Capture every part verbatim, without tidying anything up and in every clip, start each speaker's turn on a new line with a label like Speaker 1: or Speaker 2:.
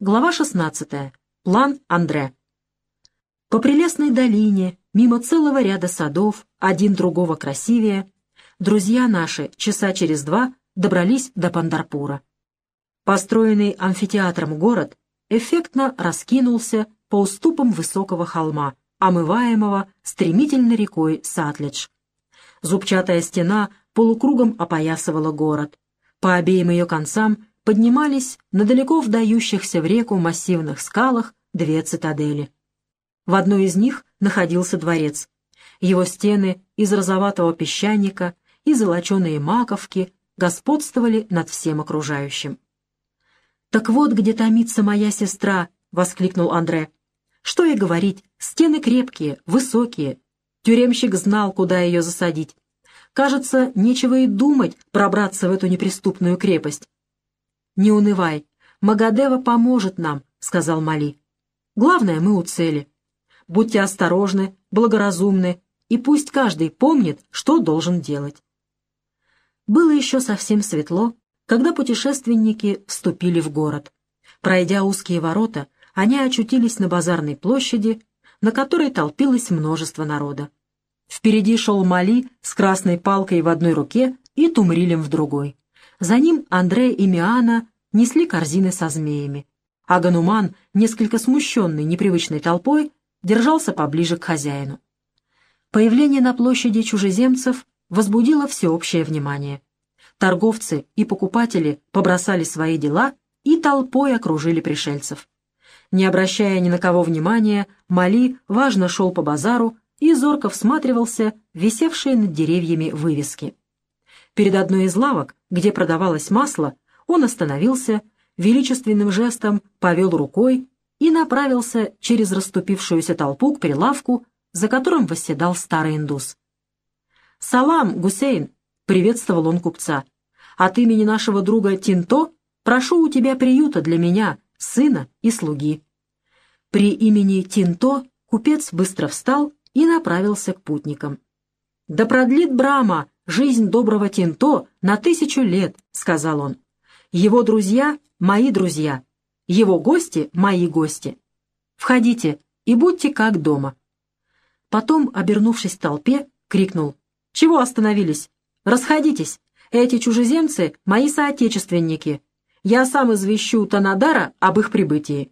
Speaker 1: Глава шестнадцатая. План Андре. По прелестной долине, мимо целого ряда садов, один другого красивее, друзья наши часа через два добрались до Пандарпура. Построенный амфитеатром город эффектно раскинулся по уступам высокого холма, омываемого стремительной рекой Сатледж. Зубчатая стена полукругом опоясывала город. По обеим ее концам поднимались на далеко вдающихся в реку массивных скалах две цитадели. В одной из них находился дворец. Его стены из розоватого песчаника и золоченые маковки господствовали над всем окружающим. «Так вот, где томится моя сестра!» — воскликнул Андре. «Что и говорить, стены крепкие, высокие. Тюремщик знал, куда ее засадить. Кажется, нечего и думать пробраться в эту неприступную крепость». «Не унывай, Магадева поможет нам», — сказал Мали. «Главное, мы у цели. Будьте осторожны, благоразумны, и пусть каждый помнит, что должен делать». Было еще совсем светло, когда путешественники вступили в город. Пройдя узкие ворота, они очутились на базарной площади, на которой толпилось множество народа. Впереди шел Мали с красной палкой в одной руке и тумрилем в другой. За ним Андре и Миана несли корзины со змеями, а Гануман, несколько смущенный непривычной толпой, держался поближе к хозяину. Появление на площади чужеземцев возбудило всеобщее внимание. Торговцы и покупатели побросали свои дела и толпой окружили пришельцев. Не обращая ни на кого внимания, Мали важно шел по базару и зорко всматривался в висевшие над деревьями вывески. Перед одной из лавок, где продавалось масло, он остановился, величественным жестом повел рукой и направился через расступившуюся толпу к прилавку, за которым восседал старый индус. «Салам, Гусейн!» — приветствовал он купца. «От имени нашего друга Тинто прошу у тебя приюта для меня, сына и слуги». При имени Тинто купец быстро встал и направился к путникам. «Да продлит Брама жизнь доброго Тинто на тысячу лет», — сказал он. «Его друзья — мои друзья, его гости — мои гости. Входите и будьте как дома». Потом, обернувшись к толпе, крикнул: «Чего остановились? Расходитесь! Эти чужеземцы — мои соотечественники. Я сам извещу Танадара об их прибытии».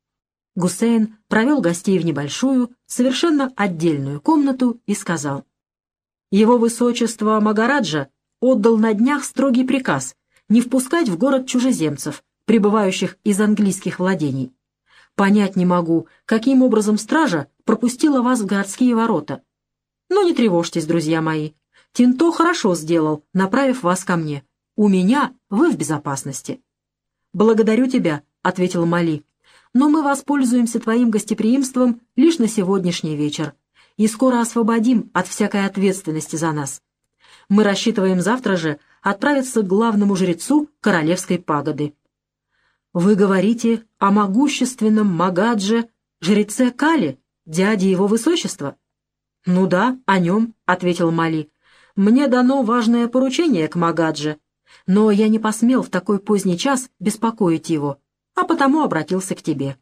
Speaker 1: Гусейн провел гостей в небольшую, совершенно отдельную комнату и сказал: «Его высочество Магараджа отдал на днях строгий приказ не впускать в город чужеземцев, прибывающих из английских владений. Понять не могу, каким образом стража пропустила вас в городские ворота. Но не тревожьтесь, друзья мои. Тинто хорошо сделал, направив вас ко мне. У меня вы в безопасности». «Благодарю тебя», — ответил Мали, «но мы воспользуемся твоим гостеприимством лишь на сегодняшний вечер и скоро освободим от всякой ответственности за нас. Мы рассчитываем завтра же отправиться к главному жрецу королевской пагоды». «Вы говорите о могущественном Магадже, жреце Кали, дяде его высочества?» «Ну да, о нем», — ответил Мали. «Мне дано важное поручение к Магадже, но я не посмел в такой поздний час беспокоить его, а потому обратился к тебе».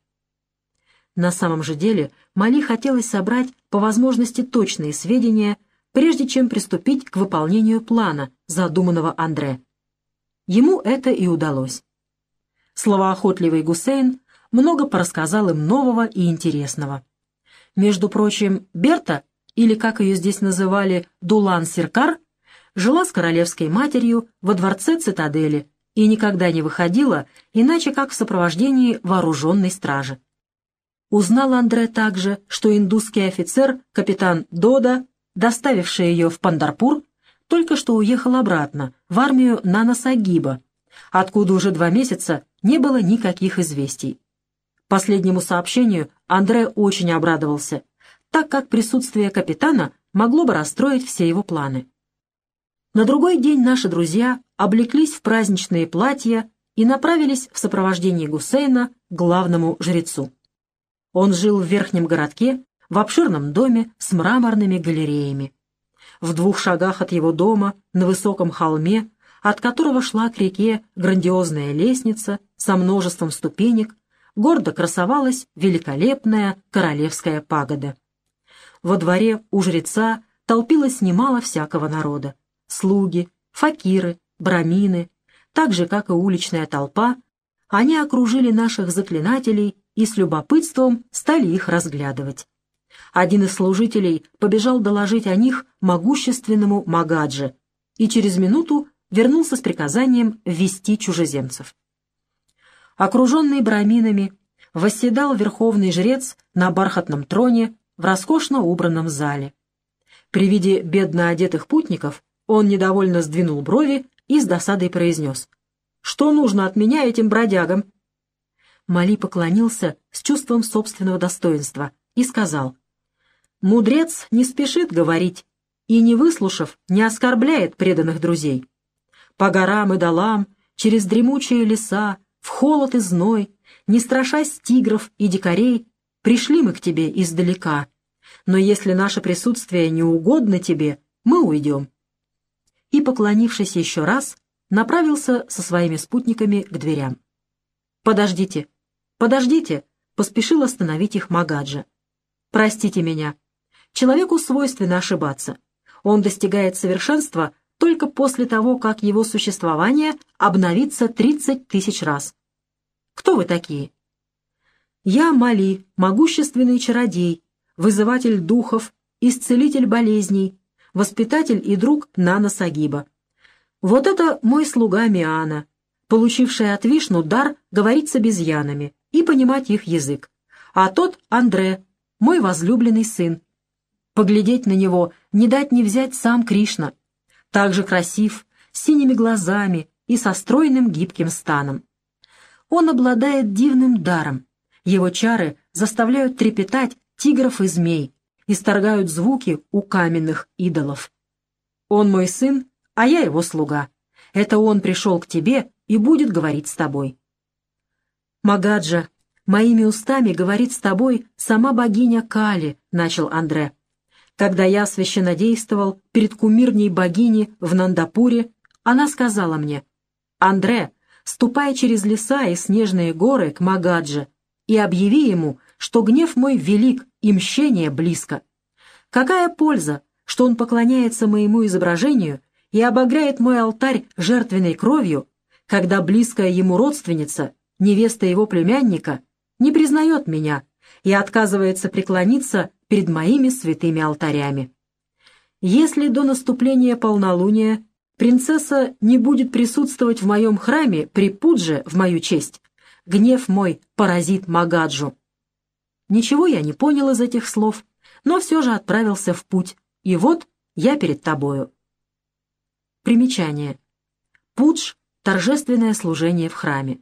Speaker 1: На самом же деле Мали хотелось собрать по возможности точные сведения, прежде чем приступить к выполнению плана, задуманного Андре. Ему это и удалось. Словоохотливый Гусейн много порассказал им нового и интересного. Между прочим, Берта, или, как ее здесь называли, Дулан-Сиркар, жила с королевской матерью во дворце цитадели и никогда не выходила, иначе как в сопровождении вооруженной стражи. Узнал Андре также, что индусский офицер, капитан Дода, доставивший ее в Пандарпур, только что уехал обратно, в армию Нана Сагиба, откуда уже два месяца не было никаких известий. Последнему сообщению Андре очень обрадовался, так как присутствие капитана могло бы расстроить все его планы. На другой день наши друзья облеклись в праздничные платья и направились в сопровождении Гусейна к главному жрецу. Он жил в верхнем городке, в обширном доме с мраморными галереями. В двух шагах от его дома, на высоком холме, от которого шла к реке грандиозная лестница со множеством ступенек, гордо красовалась великолепная королевская пагода. Во дворе у жреца толпилось немало всякого народа. Слуги, факиры, брамины, так же, как и уличная толпа, они окружили наших заклинателей и с любопытством стали их разглядывать. Один из служителей побежал доложить о них могущественному Магадже и через минуту вернулся с приказанием ввести чужеземцев. Окруженный браминами, восседал верховный жрец на бархатном троне в роскошно убранном зале. При виде бедно одетых путников он недовольно сдвинул брови и с досадой произнес: «Что нужно от меня этим бродягам?» Мали поклонился с чувством собственного достоинства и сказал: «Мудрец не спешит говорить и, не выслушав, не оскорбляет преданных друзей. По горам и долам, через дремучие леса, в холод и зной, не страшась тигров и дикарей, пришли мы к тебе издалека. Но если наше присутствие не угодно тебе, мы уйдем». И, поклонившись еще раз, направился со своими спутниками к дверям. «Подождите, подождите!» — поспешил остановить их Магаджа. «Простите меня. Человеку свойственно ошибаться. Он достигает совершенства только после того, как его существование обновится тридцать тысяч раз. Кто вы такие?» «Я Мали, могущественный чародей, вызыватель духов, исцелитель болезней, воспитатель и друг Нана Сагиба. Вот это мой слуга Миана, получивший от Вишну дар говорить с обезьянами и понимать их язык. А тот Андре, мой возлюбленный сын. Поглядеть на него не дать не взять сам Кришна. Также красив, с синими глазами и со стройным гибким станом. Он обладает дивным даром. Его чары заставляют трепетать тигров и змей, исторгают звуки у каменных идолов. Он мой сын, а я его слуга. Это он пришел к тебе и будет говорить с тобой». «Магаджа, моими устами говорит с тобой сама богиня Кали», — начал Андре. «Когда я священнодействовал перед кумирней богини в Нандапуре, она сказала мне: „Андре, ступай через леса и снежные горы к Магадже и объяви ему, что гнев мой велик и мщение близко. Какая польза, что он поклоняется моему изображению и обогряет мой алтарь жертвенной кровью, когда близкая ему родственница, невеста его племянника, не признает меня и отказывается преклониться перед моими святыми алтарями. Если до наступления полнолуния принцесса не будет присутствовать в моем храме при пудже в мою честь, гнев мой поразит Магаджу». Ничего я не понял из этих слов, но все же отправился в путь, и вот я перед тобою. Примечание. Пудж — торжественное служение в храме.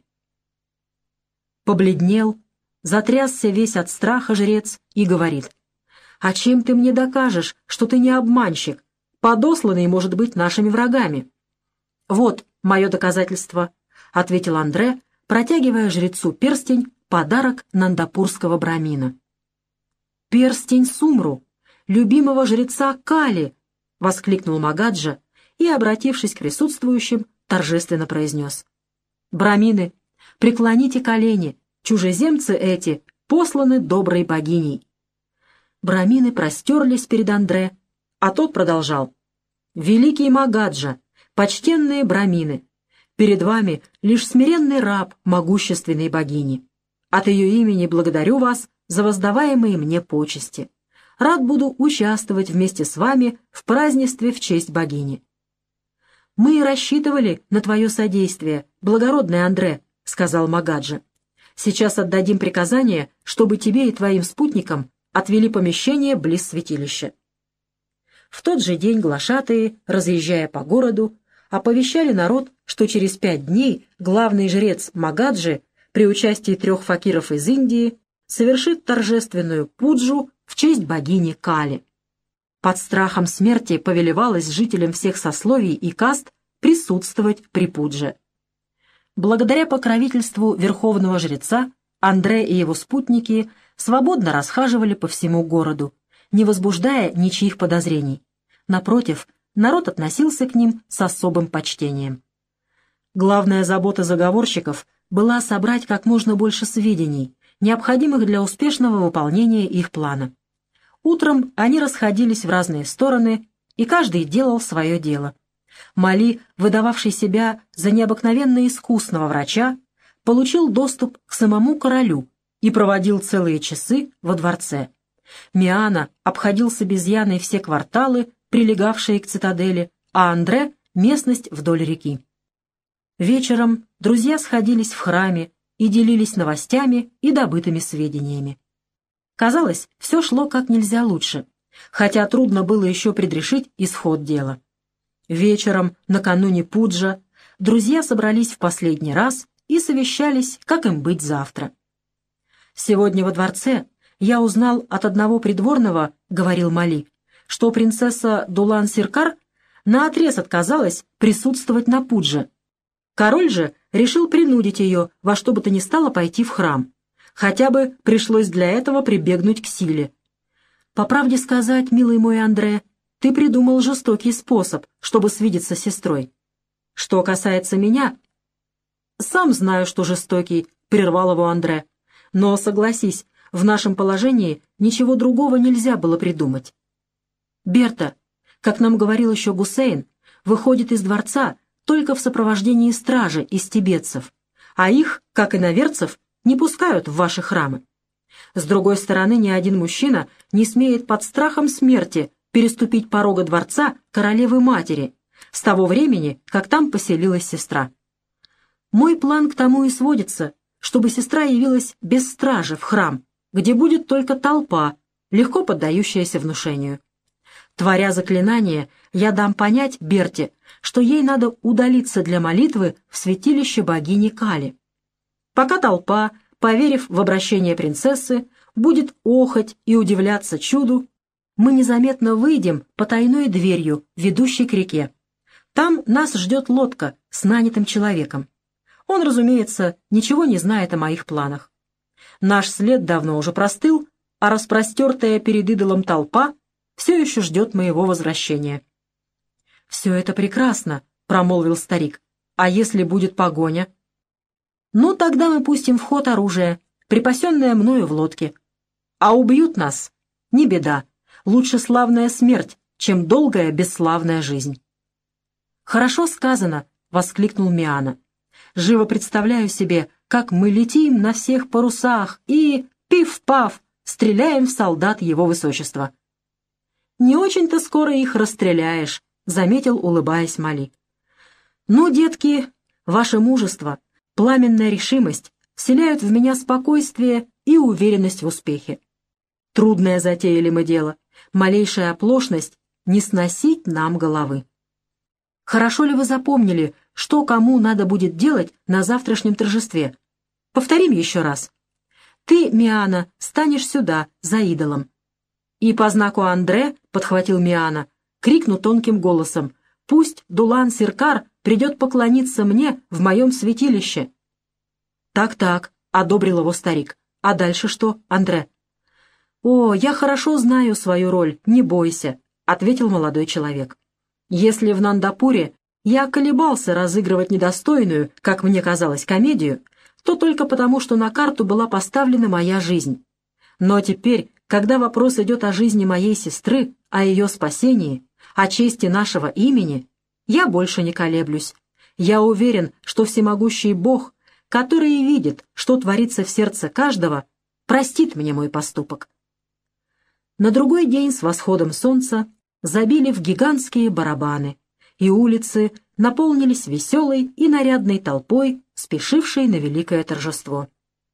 Speaker 1: Побледнел, затрясся весь от страха жрец и говорит: «А чем ты мне докажешь, что ты не обманщик, подосланный, может быть, нашими врагами?» «Вот мое доказательство», — ответил Андре, протягивая жрецу перстень, подарок нандапурского брамина. «Перстень Сумру, любимого жреца Кали!» — воскликнул Магаджа и, обратившись к присутствующим, торжественно произнес: «Брамины, преклоните колени, чужеземцы эти посланы доброй богиней». Брамины простерлись перед Андре, а тот продолжал: «Великий Магаджа, почтенные брамины, перед вами лишь смиренный раб могущественной богини. От ее имени благодарю вас за воздаваемые мне почести. Рад буду участвовать вместе с вами в празднестве в честь богини». «Мы и рассчитывали на твое содействие, благородный Андре», — сказал Магаджа. «Сейчас отдадим приказание, чтобы тебе и твоим спутникам отвели помещение близ святилища». В тот же день глашатые, разъезжая по городу, оповещали народ, что через пять дней главный жрец Магаджи при участии трех факиров из Индии совершит торжественную пуджу в честь богини Кали. Под страхом смерти повелевалось жителям всех сословий и каст присутствовать при пудже. Благодаря покровительству верховного жреца Андре и его спутники свободно расхаживали по всему городу, не возбуждая ничьих подозрений. Напротив, народ относился к ним с особым почтением. Главная забота заговорщиков была собрать как можно больше сведений, необходимых для успешного выполнения их плана. Утром они расходились в разные стороны, и каждый делал свое дело. Мали, выдававший себя за необыкновенно искусного врача, получил доступ к самому королю и проводил целые часы во дворце. Миана обходил с обезьяной все кварталы, прилегавшие к цитадели, а Андре — местность вдоль реки. Вечером друзья сходились в храме и делились новостями и добытыми сведениями. Казалось, все шло как нельзя лучше, хотя трудно было еще предрешить исход дела. Вечером, накануне пуджа, друзья собрались в последний раз и совещались, как им быть завтра. «Сегодня во дворце я узнал от одного придворного, — говорил Мали, — что принцесса Дулан-Сиркар наотрез отказалась присутствовать на пудже. Король же решил принудить ее во что бы то ни стало пойти в храм. Хотя бы пришлось для этого прибегнуть к силе. По правде сказать, милый мой Андре, ты придумал жестокий способ, чтобы свидеться с сестрой. Что касается меня, сам знаю, что жестокий, — прервал его Андре. Но, согласись, в нашем положении ничего другого нельзя было придумать. Берта, как нам говорил еще Гусейн, выходит из дворца только в сопровождении стражи из тибетцев, а их, как иноверцев, не пускают в ваши храмы. С другой стороны, ни один мужчина не смеет под страхом смерти переступить порога дворца королевы-матери с того времени, как там поселилась сестра. Мой план к тому и сводится, чтобы сестра явилась без стражи в храм, где будет только толпа, легко поддающаяся внушению. Творя заклинание, я дам понять Берте, что ей надо удалиться для молитвы в святилище богини Кали. Пока толпа, поверив в обращение принцессы, будет охать и удивляться чуду, мы незаметно выйдем по тайной дверью, ведущей к реке. Там нас ждет лодка с нанятым человеком. Он, разумеется, ничего не знает о моих планах. Наш след давно уже простыл, а распростертая перед идолом толпа все еще ждет моего возвращения. «Все это прекрасно», — промолвил старик. «А если будет погоня?» «Ну, тогда мы пустим в ход оружие, припасенное мною в лодке. А убьют нас? Не беда. Лучше славная смерть, чем долгая бесславная жизнь». «Хорошо сказано», — воскликнул Миана. «Живо представляю себе, как мы летим на всех парусах и, пиф-паф, стреляем в солдат его высочества». «Не очень-то скоро их расстреляешь», — заметил, улыбаясь Мали. «Ну, детки, ваше мужество, пламенная решимость вселяют в меня спокойствие и уверенность в успехе. Трудное затеяли мы дело, малейшая оплошность не сносить нам головы. Хорошо ли вы запомнили, что кому надо будет делать на завтрашнем торжестве? Повторим еще раз. Ты, Миана, станешь сюда, за идолом. И по знаку Андре, — подхватил Миана, — крикну тонким голосом, пусть Дулан-Сиркар придет поклониться мне в моем святилище. «Так-так», — одобрил его старик. «А дальше что, Андре?» «О, я хорошо знаю свою роль, не бойся», — ответил молодой человек. «Если в Нандапуре я колебался разыгрывать недостойную, как мне казалось, комедию, то только потому, что на карту была поставлена моя жизнь. Но теперь, когда вопрос идет о жизни моей сестры, о ее спасении, о чести нашего имени, я больше не колеблюсь. Я уверен, что всемогущий Бог, который видит, что творится в сердце каждого, простит мне мой поступок». На другой день с восходом солнца забили в гигантские барабаны, и улицы наполнились веселой и нарядной толпой, спешившей на великое торжество.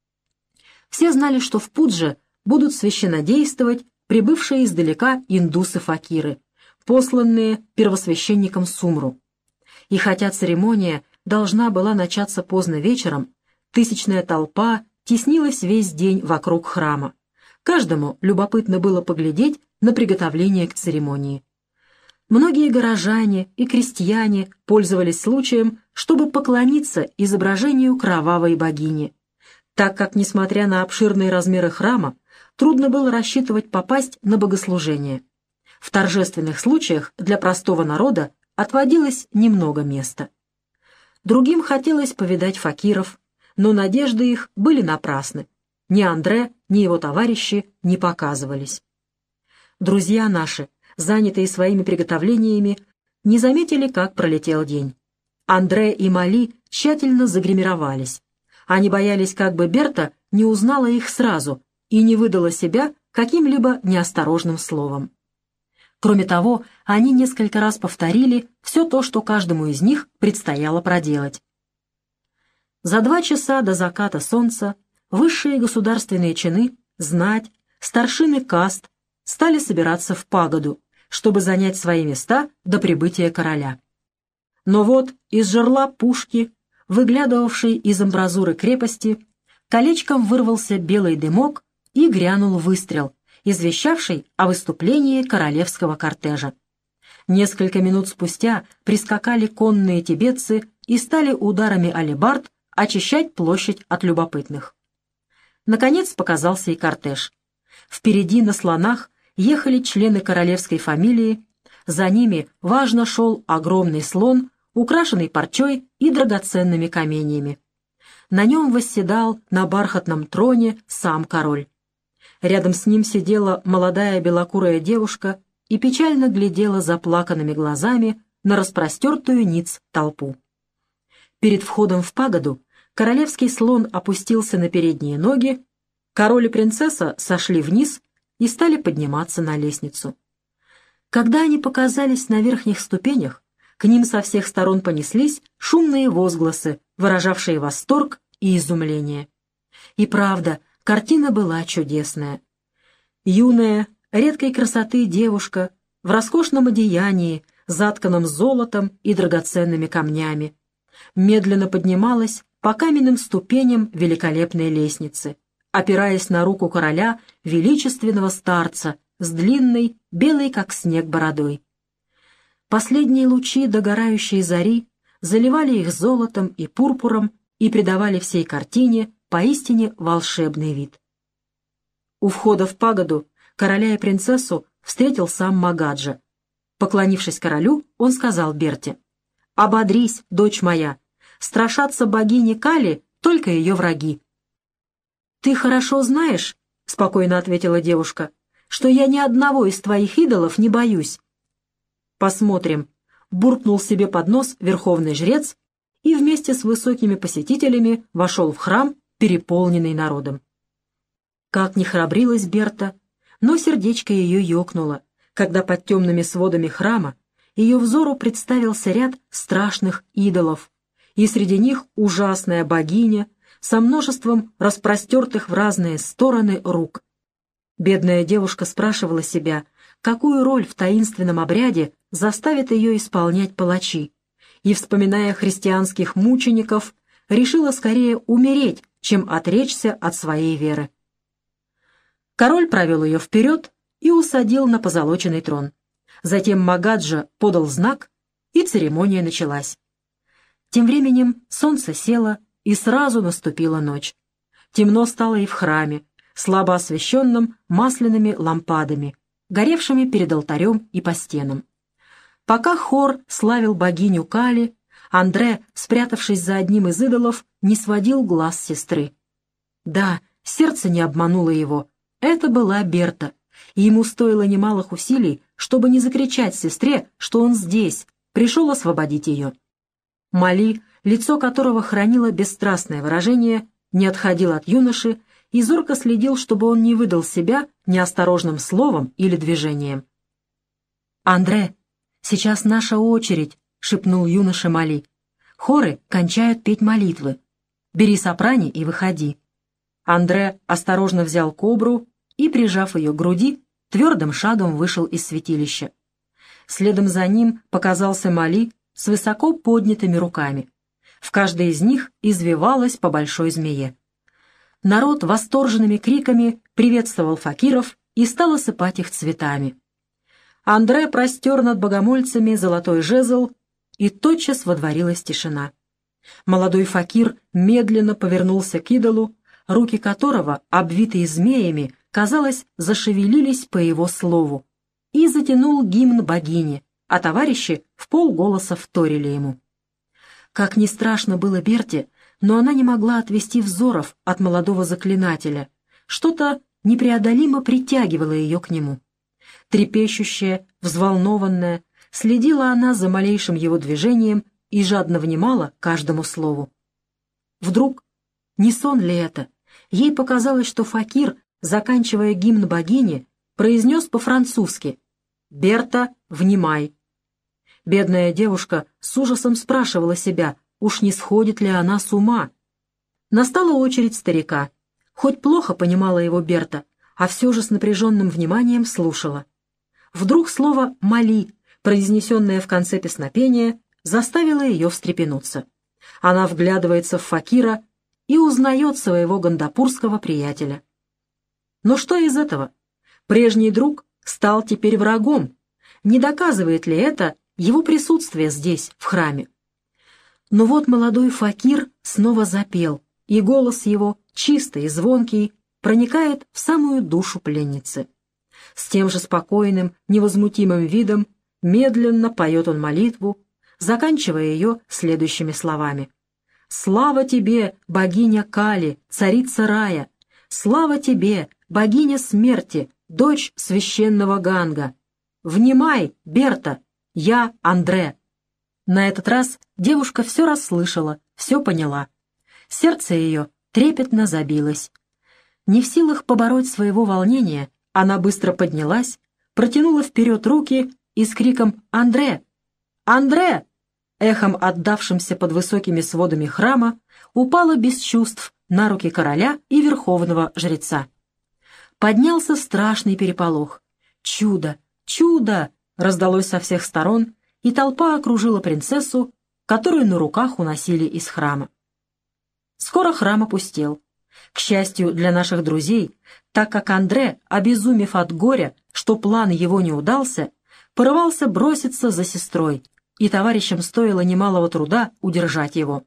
Speaker 1: Все знали, что в Пудже будут священнодействовать прибывшие издалека индусы-факиры, посланные первосвященником Сумру. И хотя церемония должна была начаться поздно вечером, тысячная толпа теснилась весь день вокруг храма. Каждому любопытно было поглядеть на приготовление к церемонии. Многие горожане и крестьяне пользовались случаем, чтобы поклониться изображению кровавой богини, так как, несмотря на обширные размеры храма, трудно было рассчитывать попасть на богослужение. В торжественных случаях для простого народа отводилось немного места. Другим хотелось повидать факиров, но надежды их были напрасны. Ни Андре, ни его товарищи не показывались. Друзья наши, занятые своими приготовлениями, не заметили, как пролетел день. Андре и Мали тщательно загримировались. Они боялись, как бы Берта не узнала их сразу и не выдала себя каким-либо неосторожным словом. Кроме того, они несколько раз повторили все то, что каждому из них предстояло проделать. За два часа до заката солнца высшие государственные чины, знать, старшины каст стали собираться в пагоду, чтобы занять свои места до прибытия короля. Но вот из жерла пушки, выглядывавшей из амбразуры крепости, колечком вырвался белый дымок и грянул выстрел, извещавший о выступлении королевского кортежа. Несколько минут спустя прискакали конные тибетцы и стали ударами алебард очищать площадь от любопытных. Наконец показался и кортеж. Впереди на слонах ехали члены королевской фамилии, за ними важно шел огромный слон, украшенный парчой и драгоценными каменьями. На нем восседал на бархатном троне сам король. Рядом с ним сидела молодая белокурая девушка и печально глядела заплаканными глазами на распростертую ниц толпу. Перед входом в пагоду королевский слон опустился на передние ноги, король и принцесса сошли вниз и стали подниматься на лестницу. Когда они показались на верхних ступенях, к ним со всех сторон понеслись шумные возгласы, выражавшие восторг и изумление. И правда, картина была чудесная. Юная, редкой красоты девушка в роскошном одеянии, затканном золотом и драгоценными камнями, медленно поднималась по каменным ступеням великолепной лестницы, опираясь на руку короля, величественного старца, с длинной, белой как снег бородой. Последние лучи догорающей зари заливали их золотом и пурпуром и придавали всей картине поистине волшебный вид. У входа в пагоду короля и принцессу встретил сам Магаджа. Поклонившись королю, он сказал Берте: «Ободрись, дочь моя, страшатся богини Кали только ее враги». «Ты хорошо знаешь, — спокойно ответила девушка, — что я ни одного из твоих идолов не боюсь». «Посмотрим», — буркнул себе под нос верховный жрец и вместе с высокими посетителями вошел в храм, переполненный народом. Как ни храбрилась Берта, но сердечко ее ёкнуло, когда под темными сводами храма ее взору представился ряд страшных идолов, и среди них ужасная богиня со множеством распростертых в разные стороны рук. Бедная девушка спрашивала себя, какую роль в таинственном обряде заставит ее исполнять палачи, и, вспоминая христианских мучеников, решила скорее умереть, чем отречься от своей веры. Король провел ее вперед и усадил на позолоченный трон. Затем Магаджа подал знак, и церемония началась. Тем временем солнце село, и сразу наступила ночь. Темно стало и в храме, слабо освещенном масляными лампадами, горевшими перед алтарем и по стенам. Пока хор славил богиню Кали, Андре, спрятавшись за одним из идолов, не сводил глаз сестры. Да, сердце не обмануло его. Это была Берта, и ему стоило немалых усилий, чтобы не закричать сестре, что он здесь, пришел освободить ее. Мали, лицо которого хранило бесстрастное выражение, не отходил от юноши и зорко следил, чтобы он не выдал себя неосторожным словом или движением. «Андре, сейчас наша очередь», — шепнул юноша Мали. «Хоры кончают петь молитвы. Бери сопрани и выходи». Андре осторожно взял кобру и, прижав ее к груди, твердым шагом вышел из святилища. Следом за ним показался Мали с высоко поднятыми руками. В каждой из них извивалась по большой змее. Народ восторженными криками приветствовал факиров и стал осыпать их цветами. Андре простер над богомольцами золотой жезл, и тотчас водворилась тишина. Молодой факир медленно повернулся к идолу, руки которого, обвитые змеями, казалось, зашевелились по его слову, и затянул гимн богине, а товарищи вполголоса вторили ему. Как ни страшно было Берте, но она не могла отвести взоров от молодого заклинателя. Что-то непреодолимо притягивало ее к нему. Трепещущая, взволнованная, следила она за малейшим его движением и жадно внимала каждому слову. Вдруг, не сон ли это, ей показалось, что факир, заканчивая гимн богини, произнес по-французски: «Берта, внимай!». Бедная девушка с ужасом спрашивала себя, уж не сходит ли она с ума. Настала очередь старика. Хоть плохо понимала его Берта, а все же с напряженным вниманием слушала. Вдруг слово «моли», произнесенное в конце песнопения, заставило ее встрепенуться. Она вглядывается в факира и узнает своего гондапурского приятеля. Но что из этого? Прежний друг стал теперь врагом. Не доказывает ли это его присутствие здесь, в храме? Но вот молодой факир снова запел, и голос его, чистый и звонкий, проникает в самую душу пленницы. С тем же спокойным, невозмутимым видом медленно поет он молитву, заканчивая ее следующими словами: «Слава тебе, богиня Кали, царица рая! Слава тебе, богиня смерти, дочь священного Ганга! Внимай, Берта, я Андре!» На этот раз девушка все расслышала, все поняла. Сердце ее трепетно забилось. Не в силах побороть своего волнения, она быстро поднялась, протянула вперед руки и с криком «Андре! Андре!», эхом отдавшимся под высокими сводами храма, упала без чувств на руки короля и верховного жреца. Поднялся страшный переполох. «Чудо! Чудо!» раздалось со всех сторон, и толпа окружила принцессу, которую на руках уносили из храма. Скоро храм опустел. К счастью для наших друзей, так как Андре, обезумев от горя, что план его не удался, порывался броситься за сестрой, и товарищам стоило немалого труда удержать его.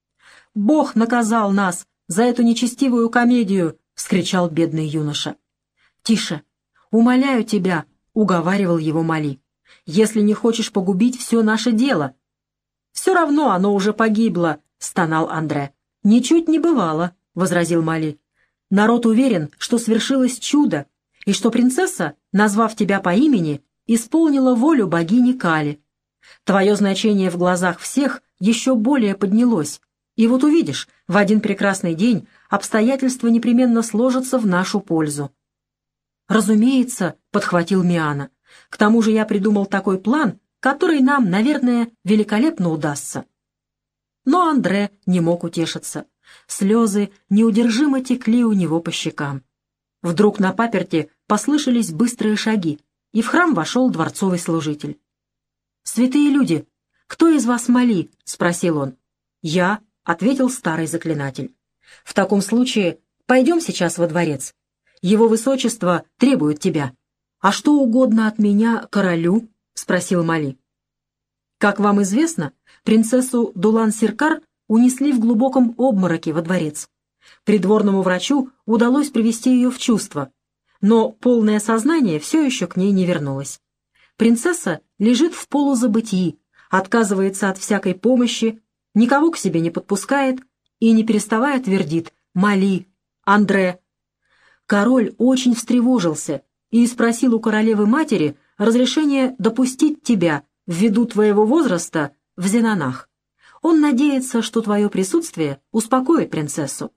Speaker 1: «Бог наказал нас за эту нечестивую комедию!» — вскричал бедный юноша. «Тише! Умоляю тебя!» — уговаривал его Мали. «Если не хочешь погубить все наше дело». «Все равно оно уже погибло!» — стонал Андре. «Ничуть не бывало!» — возразил Мали. «Народ уверен, что свершилось чудо, и что принцесса, назвав тебя по имени, исполнила волю богини Кали. Твое значение в глазах всех еще более поднялось, и вот увидишь, в один прекрасный день обстоятельства непременно сложатся в нашу пользу». «Разумеется», — подхватил Миана, — «к тому же я придумал такой план, который нам, наверное, великолепно удастся». Но Андре не мог утешиться. Слезы неудержимо текли у него по щекам. Вдруг на паперти послышались быстрые шаги, и в храм вошел дворцовый служитель. «Святые люди, кто из вас Мали?» — спросил он. «Я», — ответил старый заклинатель. «В таком случае пойдем сейчас во дворец. Его высочество требует тебя». «А что угодно от меня королю?» — спросил Мали. «Как вам известно, принцессу Дулан-Сиркар унесли в глубоком обмороке во дворец. Придворному врачу удалось привести ее в чувство, но полное сознание все еще к ней не вернулось. Принцесса лежит в полузабытии, отказывается от всякой помощи, никого к себе не подпускает и, не переставая, твердит «Мали, Андре». Король очень встревожился и спросил у королевы-матери разрешения допустить тебя, ввиду твоего возраста, в Зенанах. Он надеется, что твое присутствие успокоит принцессу.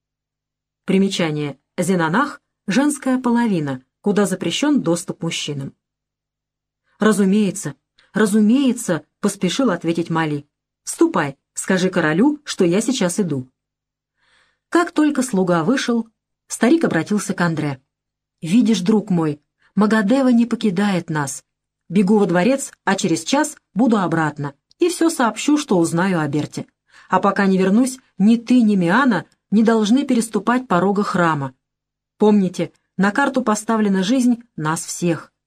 Speaker 1: Примечание. Зенанах — женская половина, куда запрещен доступ мужчинам. «Разумеется, разумеется», — поспешил ответить Мали. «Ступай, скажи королю, что я сейчас иду». Как только слуга вышел, старик обратился к Андре. «Видишь, друг мой, Магадева не покидает нас. Бегу во дворец, а через час буду обратно, и все сообщу, что узнаю о Берте. А пока не вернусь, ни ты, ни Миана не должны переступать порога храма. Помните, на карту поставлена жизнь нас всех.